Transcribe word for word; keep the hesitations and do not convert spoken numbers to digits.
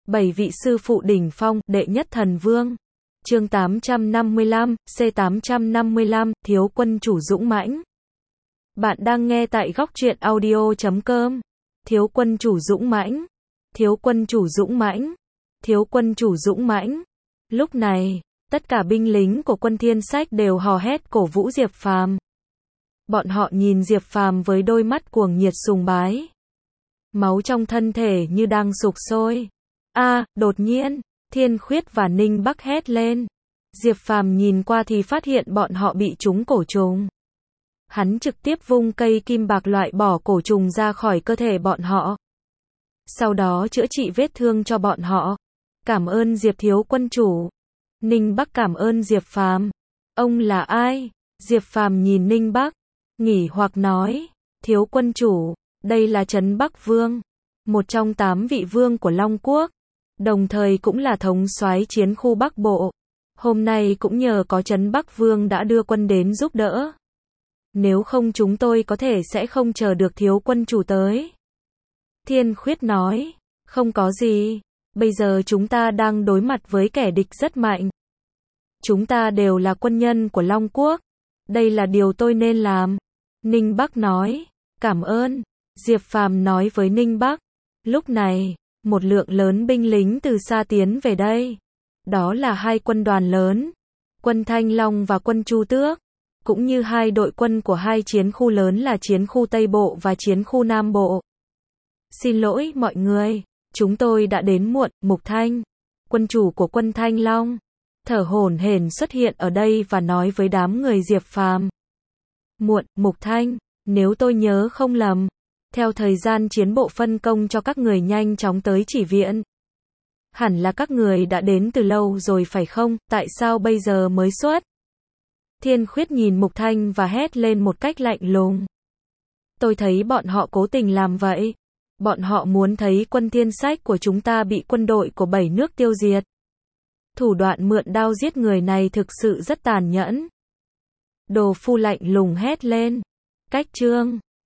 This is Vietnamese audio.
Bảy vị sư phụ đỉnh phong, đệ nhất thần vương. Chương tám trăm năm mươi lăm, C tám trăm năm mươi lăm, thiếu quân chủ dũng mãnh. Bạn đang nghe tại góc truyện audio chấm com. Thiếu quân chủ dũng mãnh. Thiếu quân chủ dũng mãnh. Thiếu quân chủ dũng mãnh. Lúc này, tất cả binh lính của quân Thiên Sách đều hò hét cổ vũ Diệp Phàm. Bọn họ nhìn Diệp Phàm với đôi mắt cuồng nhiệt sùng bái. Máu trong thân thể như đang sục sôi. A, đột nhiên, Thiên Khuyết và Ninh Bắc hét lên. Diệp Phàm nhìn qua thì phát hiện bọn họ bị trúng cổ trùng. Hắn trực tiếp vung cây kim bạc loại bỏ cổ trùng ra khỏi cơ thể bọn họ. Sau đó chữa trị vết thương cho bọn họ. Cảm ơn Diệp thiếu quân chủ. Ninh Bắc cảm ơn Diệp Phàm. Ông là ai? Diệp Phàm nhìn Ninh Bắc, nghỉ hoặc nói, thiếu quân chủ, đây là Trấn Bắc Vương, một trong tám vị vương của Long Quốc, đồng thời cũng là thống soái chiến khu Bắc Bộ. Hôm nay cũng nhờ có Trấn Bắc Vương đã đưa quân đến giúp đỡ. Nếu không chúng tôi có thể sẽ không chờ được thiếu quân chủ tới. Thiên Khuyết nói, không có gì, bây giờ chúng ta đang đối mặt với kẻ địch rất mạnh. Chúng ta đều là quân nhân của Long Quốc. Đây là điều tôi nên làm. Ninh Bắc nói, cảm ơn. Diệp Phàm nói với Ninh Bắc. Lúc này, một lượng lớn binh lính từ xa tiến về đây. Đó là hai quân đoàn lớn, quân Thanh Long và quân Chu Tước, cũng như hai đội quân của hai chiến khu lớn là chiến khu Tây Bộ và chiến khu Nam Bộ. Xin lỗi mọi người, chúng tôi đã đến muộn. Mục Thanh, quân chủ của quân Thanh Long, thở hổn hển xuất hiện ở đây và nói với đám người Diệp Phàm. Muộn, Mục Thanh, nếu tôi nhớ không lầm, theo thời gian chiến bộ phân công cho các người nhanh chóng tới chỉ viện. Hẳn là các người đã đến từ lâu rồi phải không, tại sao bây giờ mới xuất? Thiên Khuyết nhìn Mục Thanh và hét lên một cách lạnh lùng. Tôi thấy bọn họ cố tình làm vậy. Bọn họ muốn thấy quân Thiên Sách của chúng ta bị quân đội của bảy nước tiêu diệt. Thủ đoạn mượn đao giết người này thực sự rất tàn nhẫn. Đồ Phu lạnh lùng hét lên. Cách chương